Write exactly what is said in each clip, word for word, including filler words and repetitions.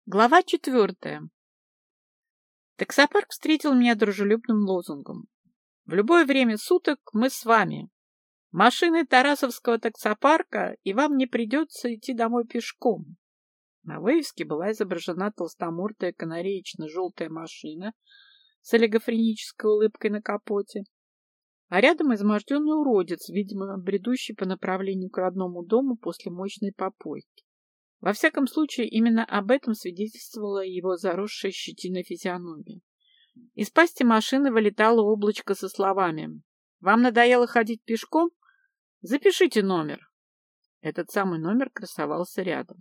Глава четвертая. Таксопарк встретил меня дружелюбным лозунгом. В любое время суток мы с вами. Машины Тарасовского таксопарка, и вам не придется идти домой пешком. На вывеске была изображена толстомордая канареечно-желтая машина с олигофренической улыбкой на капоте, а рядом изможденный уродец, видимо, бредущий по направлению к родному дому после мощной попойки. Во всяком случае, именно об этом свидетельствовала его заросшая щетиной физиономия. Из пасти машины вылетало облачко со словами: «Вам надоело ходить пешком? Запишите номер». Этот самый номер красовался рядом.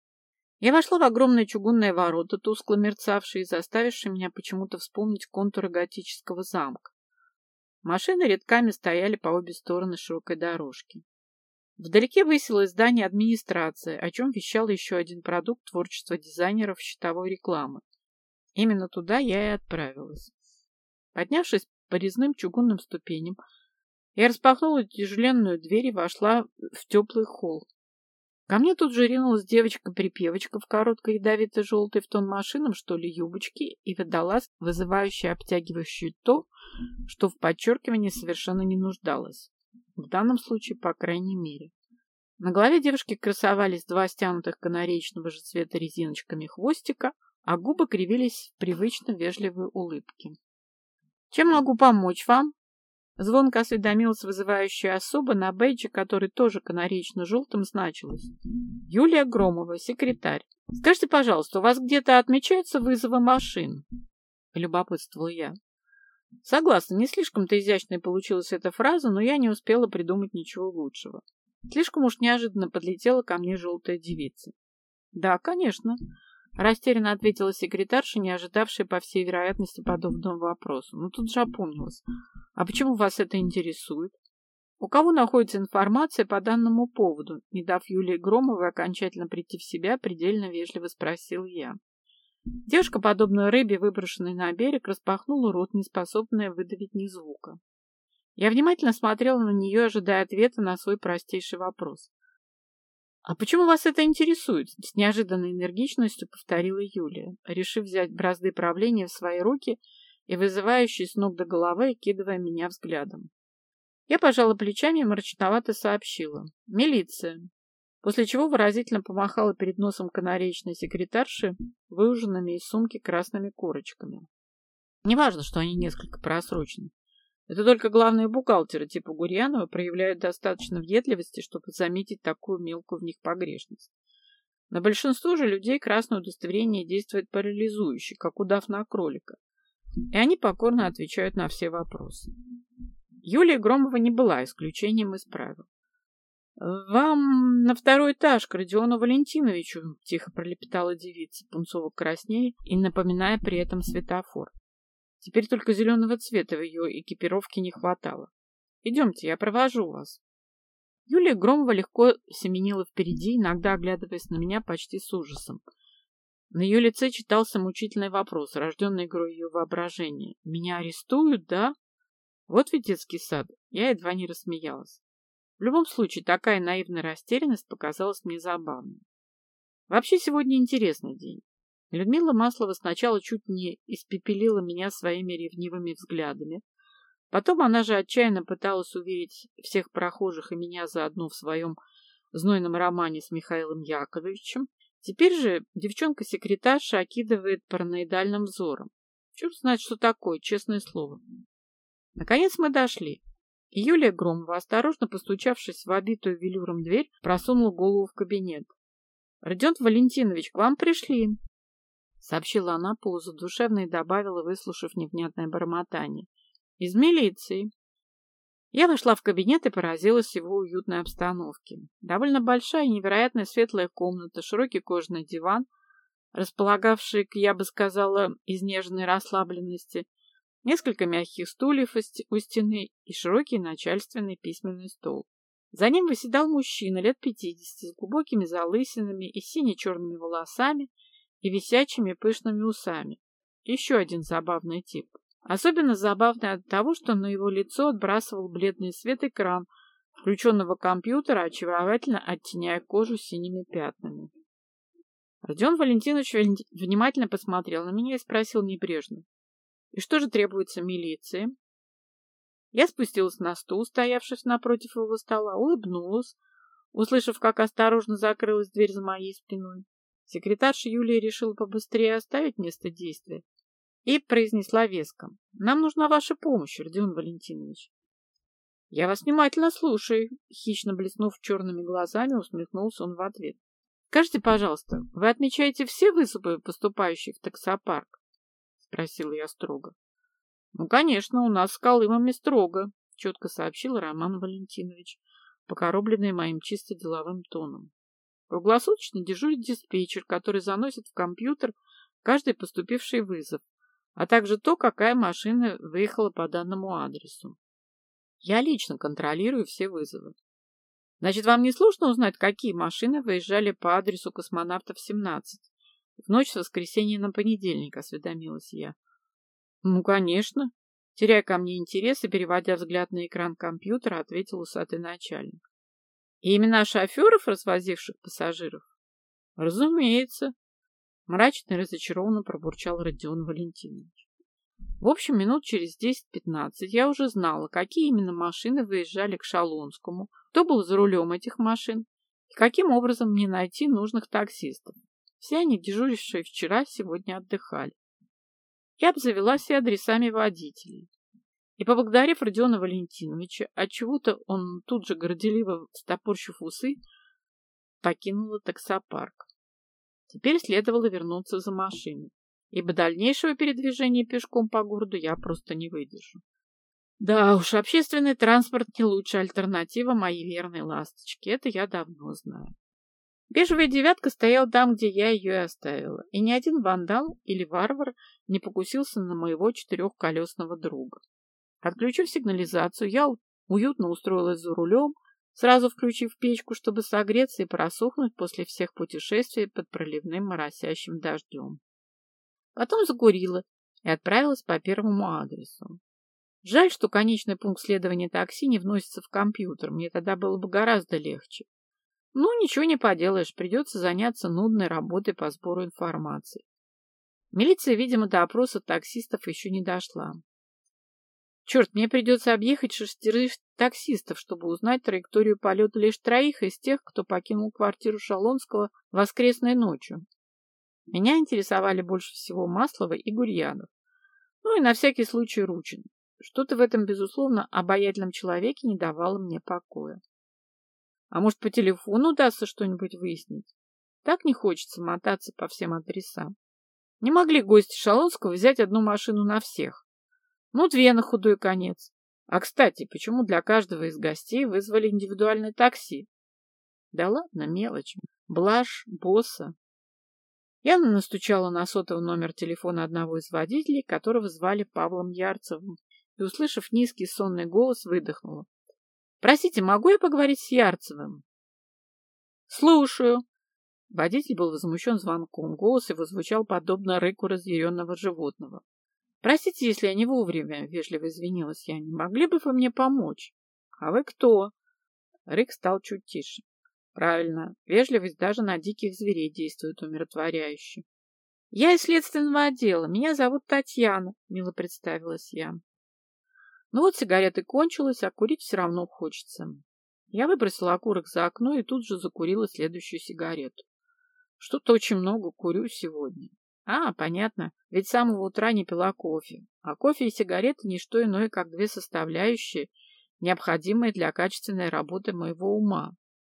Я вошла в огромные чугунные ворота, тускло мерцавшие и заставившие меня почему-то вспомнить контуры готического замка. Машины рядками стояли по обе стороны широкой дорожки. Вдалеке высилось здание администрации, о чем вещал еще один продукт творчества дизайнеров щитовой рекламы. Именно туда я и отправилась. Поднявшись по резным чугунным ступеням, я распахнула тяжеленную дверь и вошла в теплый холл. Ко мне тут же ринулась девочка-припевочка в короткой ядовито-желтой в тон машинам, что ли, юбочке и водолаз, вызывающий обтягивающую то, что в подчеркивании совершенно не нуждалось. В данном случае, по крайней мере. На голове девушки красовались два стянутых канареечного же цвета резиночками хвостика, а губы кривились в привычно вежливой улыбке. «Чем могу помочь вам?» Звонко осведомилась вызывающая особа, на бейджи, который тоже канареечно-желтым значилось: «Юлия Громова, секретарь. Скажите, пожалуйста, у вас где-то отмечаются вызовы машин?» Любопытствовала я. Согласна, не слишком-то изящной получилась эта фраза, но я не успела придумать ничего лучшего. Слишком уж неожиданно подлетела ко мне желтая девица. «Да, конечно», — растерянно ответила секретарша, не ожидавшая, по всей вероятности, подобного вопроса. Но тут же опомнилась. «А почему вас это интересует? У кого находится информация по данному поводу?» Не дав Юлии Громовой окончательно прийти в себя, предельно вежливо спросил я. Девушка, подобно рыбе, выброшенной на берег, распахнула рот, неспособная выдавить ни звука. Я внимательно смотрела на нее, ожидая ответа на свой простейший вопрос. «А почему вас это интересует?» — с неожиданной энергичностью повторила Юлия, решив взять бразды правления в свои руки и вызывающей с ног до головы, окидывая меня взглядом. Я пожала плечами и мрачновато сообщила: «Милиция», после чего выразительно помахала перед носом канареечной секретарши выуженными из сумки красными корочками. Неважно, что они несколько просрочены. Это только главные бухгалтеры типа Гурьянова проявляют достаточно въедливости, чтобы заметить такую мелкую в них погрешность. На большинство же людей красное удостоверение действует парализующе, как удав на кролика, и они покорно отвечают на все вопросы. Юлия Громова не была исключением из правил. «Вам на второй этаж к Родиону Валентиновичу», — тихо пролепетала девица, пунцово краснея и напоминая при этом светофор. Теперь только зеленого цвета в ее экипировке не хватало. «Идемте, я провожу вас». Юлия Громова легко семенила впереди, иногда оглядываясь на меня почти с ужасом. На ее лице читался мучительный вопрос, рожденный игрой ее воображения. «Меня арестуют, да?» Вот ведь детский сад. Я едва не рассмеялась. В любом случае, такая наивная растерянность показалась мне забавной. Вообще, сегодня интересный день. Людмила Маслова сначала чуть не испепелила меня своими ревнивыми взглядами. Потом она же отчаянно пыталась уверить всех прохожих и меня заодно в своем знойном романе с Михаилом Яковлевичем. Теперь же девчонка-секретарша окидывает параноидальным взором. Черт знает, что такое, честное слово. Наконец мы дошли. И Юлия Громова, осторожно постучавшись в обитую велюром дверь, просунула голову в кабинет. «Родион Валентинович, к вам пришли», — сообщила она полузадушевно и добавила, выслушав невнятное бормотание: «из милиции». Я вошла в кабинет и поразилась его уютной обстановке. Довольно большая и невероятно светлая комната, широкий кожаный диван, располагавший, я бы сказала, изнеженной расслабленности, несколько мягких стульев у стены и широкий начальственный письменный стол. За ним восседал мужчина лет пятидесяти с глубокими залысинами и сине-черными волосами и висячими пышными усами. Еще один забавный тип. Особенно забавный от того, что на его лицо отбрасывал бледный свет экран включенного компьютера, очаровательно оттеняя кожу синими пятнами. Родион Валентинович внимательно посмотрел на меня и спросил небрежно: «И что же требуется милиции?» Я спустилась на стул, стоявшись напротив его стола, улыбнулась, услышав, как осторожно закрылась дверь за моей спиной. Секретарша Юлия решила побыстрее оставить место действия и произнесла веско: «Нам нужна ваша помощь, Родион Валентинович». «Я вас внимательно слушаю», — хищно блеснув черными глазами, усмехнулся он в ответ. «Скажите, пожалуйста, вы отмечаете все вызовы, поступающие в таксопарк?» — спросила я строго. «Ну, конечно, у нас с Колымами строго», — четко сообщил Роман Валентинович, покоробленный моим чисто деловым тоном. «Круглосуточно дежурит диспетчер, который заносит в компьютер каждый поступивший вызов, а также то, какая машина выехала по данному адресу. Я лично контролирую все вызовы». «Значит, вам не сложно узнать, какие машины выезжали по адресу Космонавтов семнадцать в ночь с воскресенья на понедельник?» — осведомилась я. «Ну, конечно», — теряя ко мне интерес и переводя взгляд на экран компьютера, ответил усатый начальник. «И имена шоферов, развозивших пассажиров?» «Разумеется», — мрачно и разочарованно пробурчал Родион Валентинович. В общем, минут через десять-пятнадцать я уже знала, какие именно машины выезжали к Шалонскому, кто был за рулем этих машин и каким образом мне найти нужных таксистов. Все они, дежурившие вчера, сегодня отдыхали. Я обзавелась и адресами водителей. И, поблагодарив Родиона Валентиновича, отчего-то он тут же, горделиво встопорщив усы, покинула таксопарк. Теперь следовало вернуться за машиной, ибо дальнейшего передвижения пешком по городу я просто не выдержу. Да уж, общественный транспорт не лучшая альтернатива моей верной ласточке, это я давно знаю. Бежевая девятка стояла там, где я ее и оставила, и ни один вандал или варвар не покусился на моего четырехколесного друга. Отключив сигнализацию, я уютно устроилась за рулем, сразу включив печку, чтобы согреться и просохнуть после всех путешествий под проливным моросящим дождем. Потом закурила и отправилась по первому адресу. Жаль, что конечный пункт следования такси не вносится в компьютер, мне тогда было бы гораздо легче. Ну, ничего не поделаешь, придется заняться нудной работой по сбору информации. Милиция, видимо, до опроса таксистов еще не дошла. Черт, мне придется объехать шестерых таксистов, чтобы узнать траекторию полета лишь троих из тех, кто покинул квартиру Шалонского воскресной ночью. Меня интересовали больше всего Маслова и Гурьянов. Ну и на всякий случай Ручин. Что-то в этом, безусловно, обаятельном человеке не давало мне покоя. А может, по телефону удастся что-нибудь выяснить? Так не хочется мотаться по всем адресам. Не могли гости Шалонского взять одну машину на всех. Ну, две на худой конец. А, кстати, почему для каждого из гостей вызвали индивидуальное такси? Да ладно, мелочь. Блажь, босса. Я настучала на сотовый номер телефона одного из водителей, которого звали Павлом Ярцевым, и, услышав низкий сонный голос, выдохнула. «Простите, могу я поговорить с Ярцевым?» «Слушаю». Водитель был возмущен звонком. Голос его звучал подобно рыку разъяренного животного. «Простите, если я не вовремя», — вежливо извинилась я. «Не могли бы вы мне помочь?» «А вы кто?» Рык стал чуть тише. «Правильно. Вежливость даже на диких зверей действует умиротворяюще». «Я из следственного отдела. Меня зовут Татьяна», — мило представилась я. Ну вот сигареты кончилась, а курить все равно хочется. Я выбросила окурок за окно и тут же закурила следующую сигарету. Что-то очень много курю сегодня. А, понятно, ведь с самого утра не пила кофе. А кофе и сигареты не что иное, как две составляющие, необходимые для качественной работы моего ума.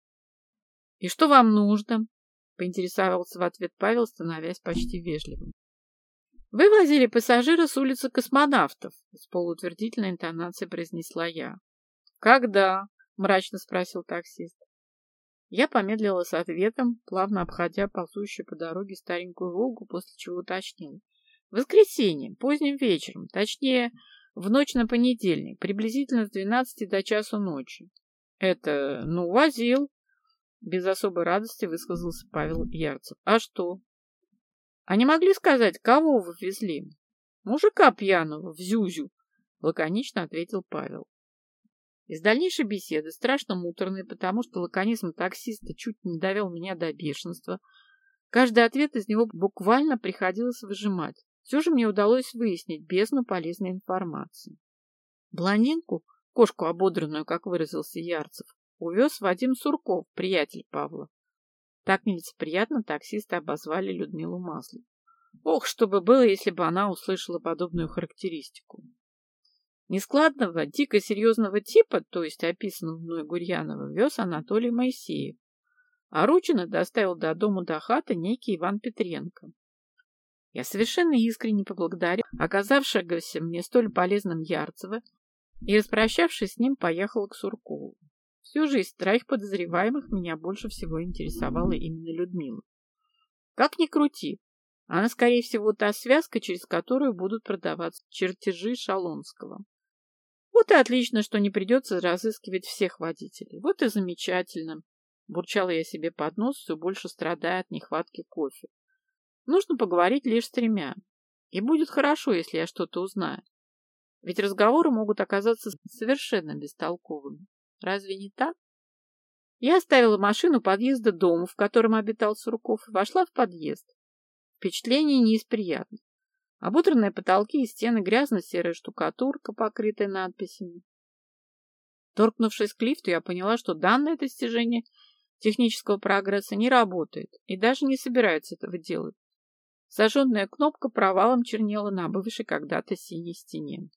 «И что вам нужно?» — поинтересовался в ответ Павел, становясь почти вежливым. «Вы возили пассажира с улицы Космонавтов», — с полуутвердительной интонацией произнесла я. «Когда?» — мрачно спросил таксист. Я помедлила с ответом, плавно обходя ползущую по дороге старенькую «Волгу», после чего уточнила. «В воскресенье, поздним вечером, точнее, в ночь на понедельник, приблизительно с двенадцати до часу ночи». «Это, ну, возил», — без особой радости высказался Павел Ярцев. «А что?» «А не могли сказать, кого вы везли?» «Мужика пьяного, в Зюзю», — лаконично ответил Павел. Из дальнейшей беседы, страшно муторной, потому что лаконизм таксиста чуть не довел меня до бешенства, Каждый ответ из него буквально приходилось выжимать. Все же мне удалось выяснить бездну полезной информации. Блондинку, кошку ободранную, как выразился Ярцев, увез Вадим Сурков, приятель Павла. Так нелицеприятно таксисты обозвали Людмилу Маслову. Ох, что бы было, если бы она услышала подобную характеристику. Нескладного, дико серьезного типа, то есть описанного мной Гурьянова, вез Анатолий Моисеев, а Ручина доставил до дому до хаты некий Иван Петренко. Я совершенно искренне поблагодарил оказавшегося мне столь полезным Ярцева и, распрощавшись с ним, поехала к Суркову. Всю жизнь троих подозреваемых меня больше всего интересовала именно Людмила. Как ни крути, она, скорее всего, та связка, через которую будут продаваться чертежи Шалонского. Вот и отлично, что не придется разыскивать всех водителей. Вот и замечательно. Бурчала я себе под нос, все больше страдая от нехватки кофе. Нужно поговорить лишь с тремя. И будет хорошо, если я что-то узнаю. Ведь разговоры могут оказаться совершенно бестолковыми. Разве не так? Я оставила машину у подъезда дома, в котором обитал Сурков, и вошла в подъезд. Впечатление не из приятных. Ободранные потолки и стены, грязно-серая штукатурка, покрытая надписями. Торкнувшись к лифту, я поняла, что данное достижение технического прогресса не работает и даже не собирается этого делать. Зажженная кнопка провалом чернела на бывшей когда-то синей стене.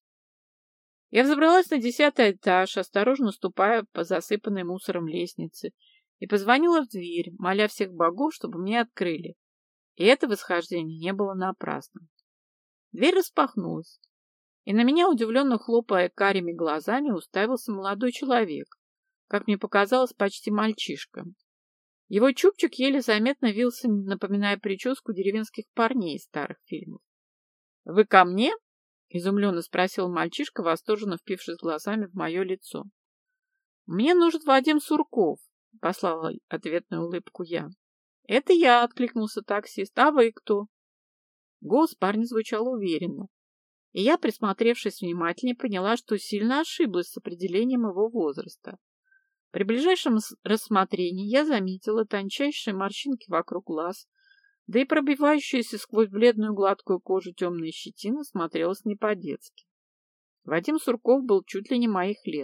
Я взобралась на десятый этаж, осторожно ступая по засыпанной мусором лестнице, и позвонила в дверь, моля всех богов, чтобы мне открыли. И это восхождение не было напрасным. Дверь распахнулась, и на меня, удивленно хлопая карими глазами, уставился молодой человек, как мне показалось, почти мальчишка. Его чубчик еле заметно вился, напоминая прическу деревенских парней из старых фильмов. — Вы ко мне? — изумленно спросил мальчишка, восторженно впившись глазами в мое лицо. — Мне нужен Вадим Сурков, — послала ответную улыбку я. — Это я, — откликнулся таксист. — А вы кто? Голос парня звучал уверенно, и я, присмотревшись внимательнее, поняла, что сильно ошиблась с определением его возраста. При ближайшем рассмотрении я заметила тончайшие морщинки вокруг глаз, да и пробивающаяся сквозь бледную гладкую кожу темная щетина смотрелась не по-детски. Вадим Сурков был чуть ли не моих лет.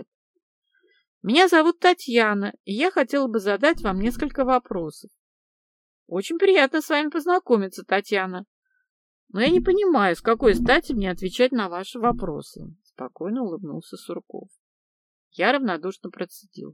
«Меня зовут Татьяна, и я хотела бы задать вам несколько вопросов». «Очень приятно с вами познакомиться, Татьяна. Но я не понимаю, с какой стати мне отвечать на ваши вопросы», — спокойно улыбнулся Сурков. Я равнодушно процедила.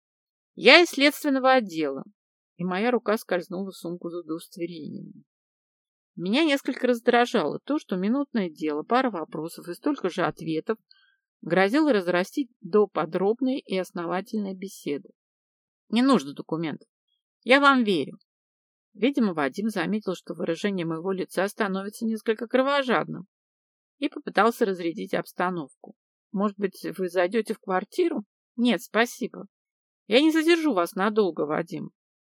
«Я из следственного отдела», и моя рука скользнула в сумку за удостоверениями. Меня несколько раздражало то, что минутное дело, пара вопросов и столько же ответов грозило разрастить до подробной и основательной беседы. «Не нужно документов. Я вам верю». Видимо, Вадим заметил, что выражение моего лица становится несколько кровожадным, и попытался разрядить обстановку. «Может быть, вы зайдете в квартиру?» «Нет, спасибо. Я не задержу вас надолго, Вадим».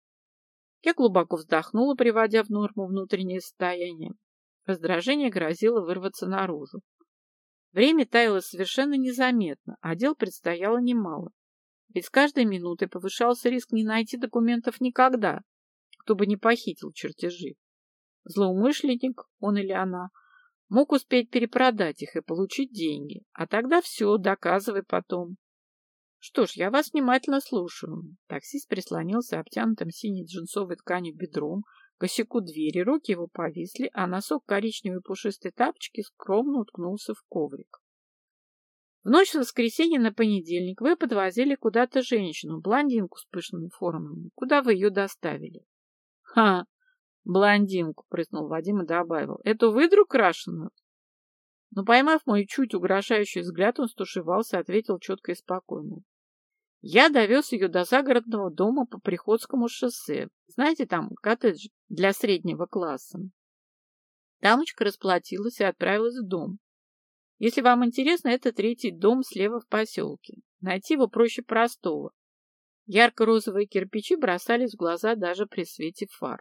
Я глубоко вздохнула, приводя в норму внутреннее состояние. Раздражение грозило вырваться наружу. Время таяло совершенно незаметно, а дел предстояло немало. Ведь с каждой минутой повышался риск не найти документов никогда, кто бы не похитил чертежи. Злоумышленник, он или она, мог успеть перепродать их и получить деньги, а тогда все, доказывай потом. Что ж, я вас внимательно слушаю. Таксист прислонился обтянутым синей джинсовой тканью бедром к косяку двери, руки его повисли, а носок коричневой пушистой тапочки скромно уткнулся в коврик. В ночь с воскресенья на понедельник вы подвозили куда-то женщину, блондинку с пышными формами. Куда вы ее доставили? — Ха! Блондинку, — прыснул Вадим и добавил. — Это вы, друг крашеную? Но, поймав мой чуть угрожающий взгляд, он стушевался и ответил четко и спокойно. Я довез ее до загородного дома по Приходскому шоссе. Знаете, там коттедж для среднего класса. Дамочка расплатилась и отправилась в дом. Если вам интересно, это третий дом слева в поселке. Найти его проще простого. Ярко-розовые кирпичи бросались в глаза даже при свете фар.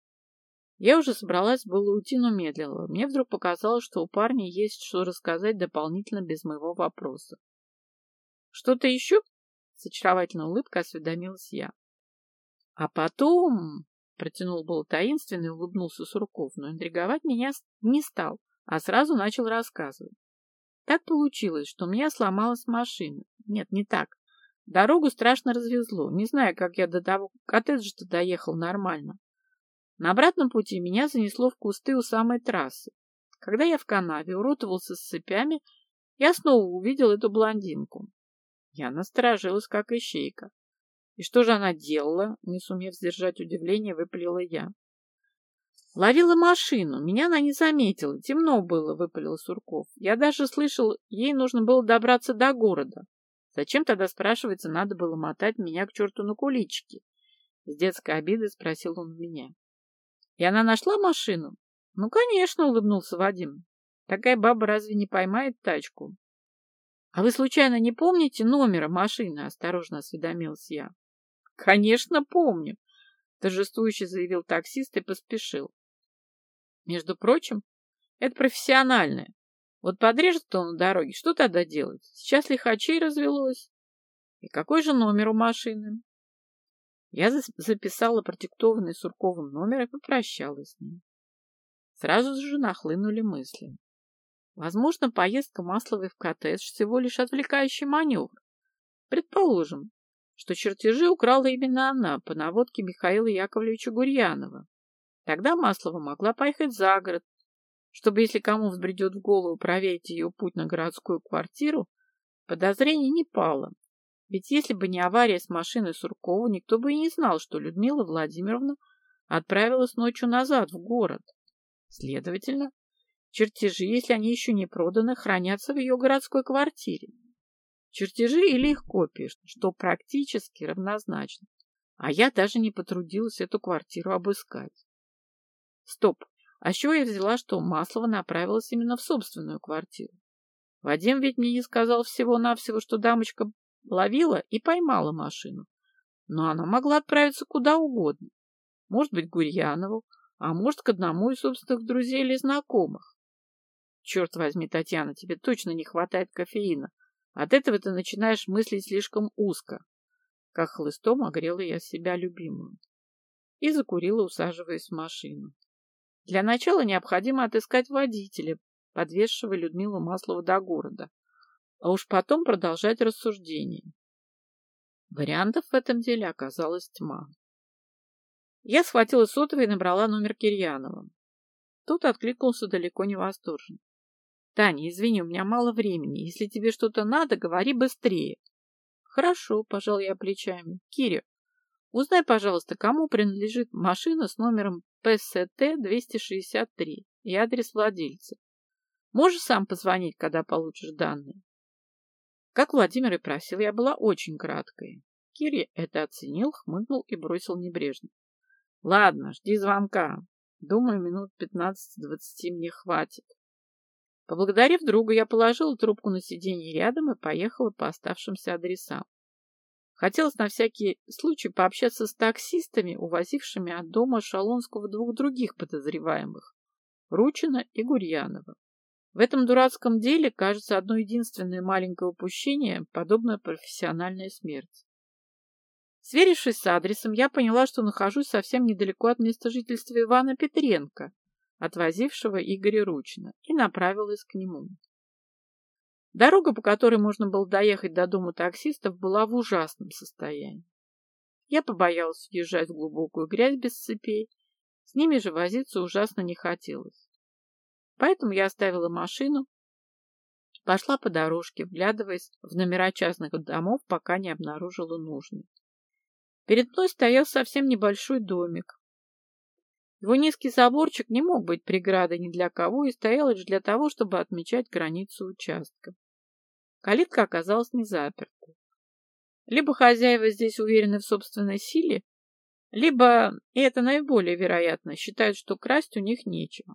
Я уже собралась было уйти, но медлила. Мне вдруг показалось, что у парня есть что рассказать дополнительно без моего вопроса. «Что-то еще?» — с очаровательной улыбкой осведомилась я. А потом Протянул было таинственно и улыбнулся Сурков, но интриговать меня не стал, а сразу начал рассказывать. Так получилось, что у меня сломалась машина. Нет, не так. Дорогу страшно развезло. Не знаю, как я до того коттеджа-то доехал нормально. На обратном пути меня занесло в кусты у самой трассы. Когда я в канаве уродовался с цепями, я снова увидел эту блондинку. Я насторожилась, как ищейка. И что же она делала? Не сумев сдержать удивление, выпалила я. Ловила машину. Меня она не заметила. Темно было, выпалил Сурков. Я даже слышал, ей нужно было добраться до города. Зачем тогда, спрашивается, надо было мотать меня к черту на куличики? С детской обидой спросил он меня. И она нашла машину? Ну, конечно, улыбнулся Вадим. Такая баба разве не поймает тачку? А вы случайно не помните номера машины? Осторожно осведомилась я. Конечно, помню, торжествующе заявил таксист и поспешил. Между прочим, это профессиональное. Вот подрежет он на дороге, что тогда делать? Сейчас лихачей развелось. И какой же номер у машины? Я записала продиктованный Сурковым номер и попрощалась с ним. Сразу же нахлынули мысли. Возможно, поездка Масловой в коттедж всего лишь отвлекающий маневр. Предположим, что чертежи украла именно она по наводке Михаила Яковлевича Гурьянова. Тогда Маслова могла поехать за город, чтобы, если кому взбредет в голову проверить ее путь на городскую квартиру, подозрений не пало. Ведь если бы не авария с машиной Суркова, никто бы и не знал, что Людмила Владимировна отправилась ночью назад в город. Следовательно, чертежи, если они еще не проданы, хранятся в ее городской квартире. Чертежи или их копии, что практически равнозначно. А я даже не потрудилась эту квартиру обыскать. Стоп! А с чего я взяла, что Маслова направилась именно в собственную квартиру? Вадим ведь мне не сказал всего-навсего, что дамочка ловила и поймала машину. Но она могла отправиться куда угодно. Может быть, к Гурьянову, а может, к одному из собственных друзей или знакомых. Черт возьми, Татьяна, тебе точно не хватает кофеина. От этого ты начинаешь мыслить слишком узко. Как хлыстом огрела я себя любимую. И закурила, усаживаясь в машину. Для начала необходимо отыскать водителя, подвезшего Людмилу Маслову до города, а уж потом продолжать рассуждение. Вариантов в этом деле оказалась тьма. Я схватила сотовый и набрала номер Кирьянова. Тот откликнулся далеко не восторженно. «Таня, извини, у меня мало времени. Если тебе что-то надо, говори быстрее». «Хорошо», – пожал я плечами. «Киря, узнай, пожалуйста, кому принадлежит машина с номером П С Т двести шестьдесят три и адрес владельца. Можешь сам позвонить, когда получишь данные?» Как Владимир и просил, я была очень краткой. Киря это оценил, хмыкнул и бросил небрежно. «Ладно, жди звонка. Думаю, минут пятнадцать-двадцать мне хватит». Поблагодарив друга, я положила трубку на сиденье рядом и поехала по оставшимся адресам. Хотелось на всякий случай пообщаться с таксистами, увозившими от дома Шалонского двух других подозреваемых – Ручина и Гурьянова. В этом дурацком деле, кажется, одно единственное маленькое упущение – подобная профессиональная смерть. Сверившись с адресом, я поняла, что нахожусь совсем недалеко от места жительства Ивана Петренко, отвозившего Игоря Ручина, и направилась к нему. Дорога, по которой можно было доехать до дома таксистов, была в ужасном состоянии. Я побоялась въезжать в глубокую грязь без цепей, с ними же возиться ужасно не хотелось. Поэтому я оставила машину, пошла по дорожке, вглядываясь в номера частных домов, пока не обнаружила нужный. Перед мной стоял совсем небольшой домик. Его низкий заборчик не мог быть преградой ни для кого и стоял лишь для того, чтобы отмечать границу участка. Калитка оказалась не заперта. Либо хозяева здесь уверены в собственной силе, либо, и это наиболее вероятно, считают, что красть у них нечего.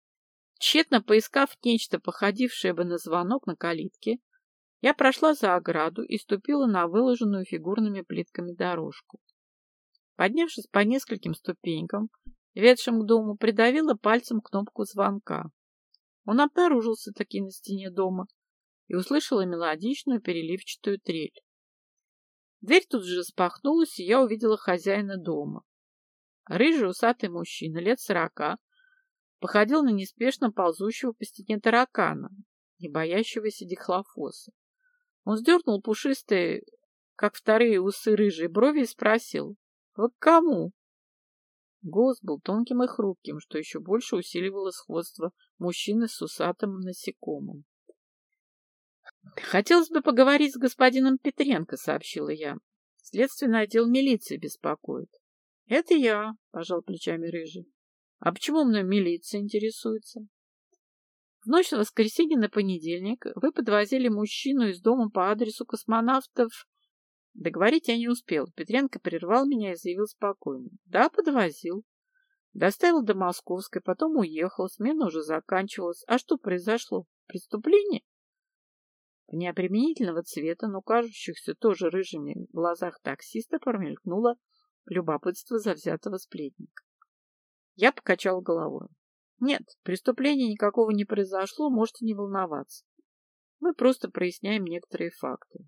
Тщетно поискав нечто, походившее бы на звонок на калитке, я прошла за ограду и ступила на выложенную фигурными плитками дорожку. Поднявшись по нескольким ступенькам, ведшим к дому, придавила пальцем кнопку звонка. Он обнаружился таки на стене дома и услышала мелодичную переливчатую трель. Дверь тут же распахнулась, и я увидела хозяина дома. Рыжий усатый мужчина лет сорока походил на неспешно ползущего по стене таракана, не боящегося дихлофоса. Он сдернул пушистые, как вторые усы, рыжие брови и спросил: «Вы к кому?» Голос был тонким и хрупким, что еще больше усиливало сходство мужчины с усатым насекомым. «Хотелось бы поговорить с господином Петренко», — сообщила я. «Следственный отдел милиции беспокоит». «Это я», — пожал плечами рыжий. «А почему мной милиция интересуется?» В ночь с воскресенья на понедельник вы подвозили мужчину из дома по адресу Космонавтов. Договорить я не успел. Петренко прервал меня и заявил спокойно: «Да, подвозил. Доставил до Московской, потом уехал. Смена уже заканчивалась. А что произошло? Преступление?» В неопременительного цвета, но кажущихся тоже рыжими в глазах таксиста промелькнуло любопытство завзятого сплетника. Я покачал головой. «Нет, преступления никакого не произошло, можете не волноваться. Мы просто проясняем некоторые факты».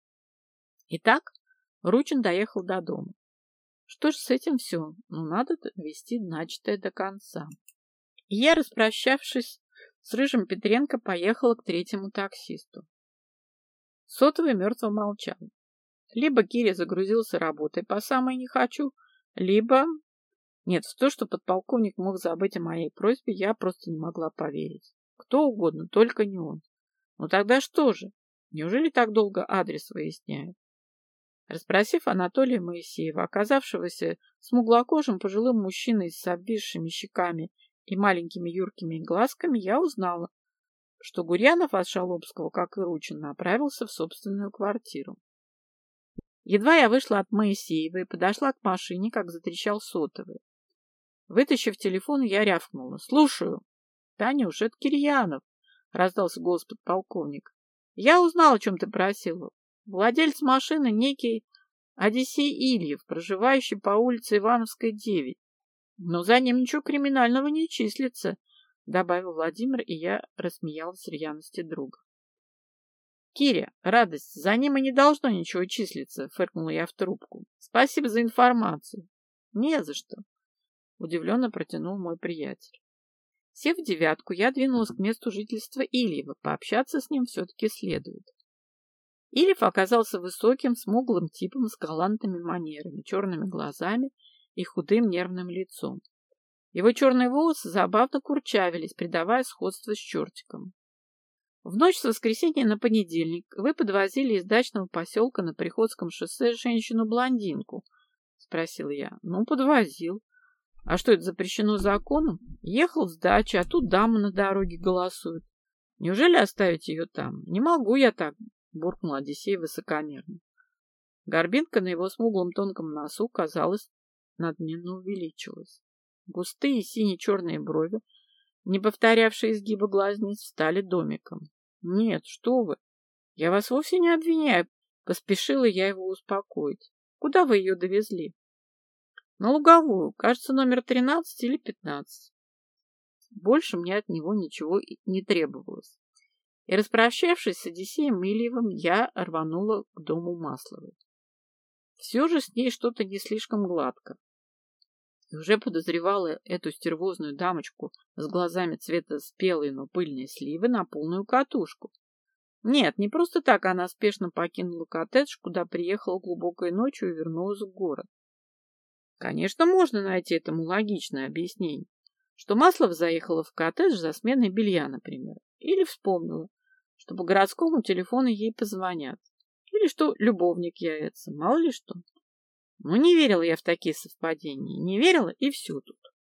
Итак, Ручин доехал до дома. Что ж, с этим все, но надо довести начатое до конца. И я, распрощавшись с рыжим Петренко, поехала к третьему таксисту. Сотовый мертво молчал. Либо Киря загрузился работой по самой не хочу, либо... Нет, в то, что подполковник мог забыть о моей просьбе, я просто не могла поверить. Кто угодно, только не он. Ну тогда что же? Неужели так долго адрес выясняют? Расспросив Анатолия Моисеева, оказавшегося смуглокожим пожилым мужчиной с обвисшими щеками и маленькими юркими глазками, я узнала, что Гурьянов от Шалобского, как и Ручин, направился в собственную квартиру. Едва я вышла от Моисеева и подошла к машине, как затрещал сотовый. Вытащив телефон, я рявкнула: «Слушаю». «Танюш, это Кирьянов», — раздался голос подполковника. «Я узнал, о чем ты просила. Владелец машины некий Одиссей Ильев, проживающий по улице Ивановской, девять. Но за ним ничего криминального не числится», — добавил Владимир, и я рассмеялась рьяности друга. «Киря, радость, за ним и не должно ничего числиться», — фыркнула я в трубку. «Спасибо за информацию». «Не за что», — удивленно протянул мой приятель. Сев в девятку, я двинулась к месту жительства Ильева. Пообщаться с ним все-таки следует. Ильев оказался высоким, смуглым типом с галантными манерами, черными глазами и худым нервным лицом. Его черные волосы забавно курчавились, придавая сходство с чертиком. В ночь с воскресенья на понедельник вы подвозили из дачного поселка на Приходском шоссе женщину-блондинку? — спросил я. — Ну, подвозил. А что, это запрещено законом? Ехал с дачи, а тут дама на дороге голосует. Неужели оставить ее там? Не могу я так, — буркнул Одиссей высокомерно. Горбинка на его смуглом тонком носу, казалось, надменно увеличилась. Густые сине-черные брови, не повторявшие изгиба глазниц, стали домиком. «Нет, что вы! Я вас вовсе не обвиняю!» Поспешила я его успокоить. «Куда вы ее довезли?» «На Луговую, кажется, номер тринадцать или пятнадцать». Больше мне от него ничего не требовалось. И, распрощавшись с Одиссеем Ильевым, я рванула к дому Масловой. Все же с ней что-то не слишком гладко. И уже подозревала эту стервозную дамочку с глазами цвета спелой, но пыльной сливы на полную катушку. Нет, не просто так она спешно покинула коттедж, куда приехала глубокой ночью и вернулась в город. Конечно, можно найти этому логичное объяснение, что Маслова заехала в коттедж за сменой белья, например, или вспомнила, что по городскому телефону ей позвонят, или что любовник явится, мало ли что. Но не верила я в такие совпадения, не верила, и все тут.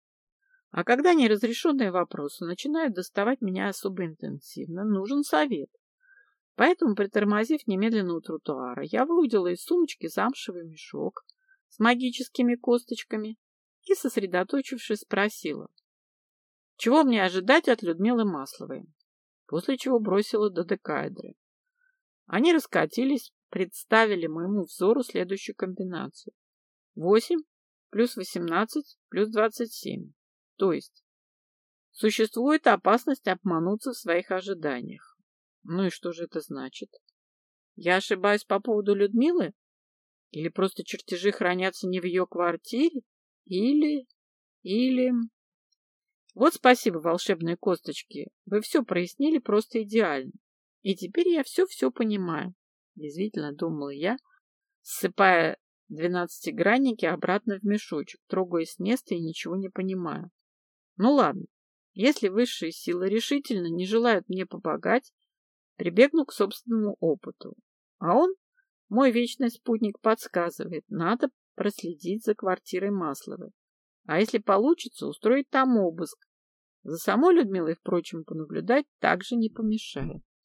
А когда неразрешенные вопросы начинают доставать меня особо интенсивно, нужен совет. Поэтому, притормозив немедленно у тротуара, я выудила из сумочки замшевый мешок с магическими косточками и, сосредоточившись, спросила, чего мне ожидать от Людмилы Масловой, после чего бросила додекаэдры. Они раскатились, представили моему взору следующую комбинацию. восемь плюс восемнадцать плюс двадцать семь. То есть существует опасность обмануться в своих ожиданиях. Ну и что же это значит? Я ошибаюсь по поводу Людмилы? Или просто чертежи хранятся не в ее квартире? Или... Или... Вот спасибо, волшебные косточки. Вы все прояснили просто идеально. И теперь я все-все понимаю. Действительно, думала я, ссыпая двенадцатигранники обратно в мешочек, трогаясь с места и ничего не понимаю. Ну ладно, если высшие силы решительно не желают мне помогать, прибегну к собственному опыту. А он, мой вечный спутник, подсказывает, надо проследить за квартирой Масловой. А если получится, устроить там обыск. За самой Людмилой, впрочем, понаблюдать также не помешает.